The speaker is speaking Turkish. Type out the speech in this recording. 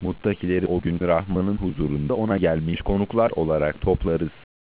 Muttakileri o gün Rahman'ın huzurunda ona gelmiş konuklar olarak toplarız.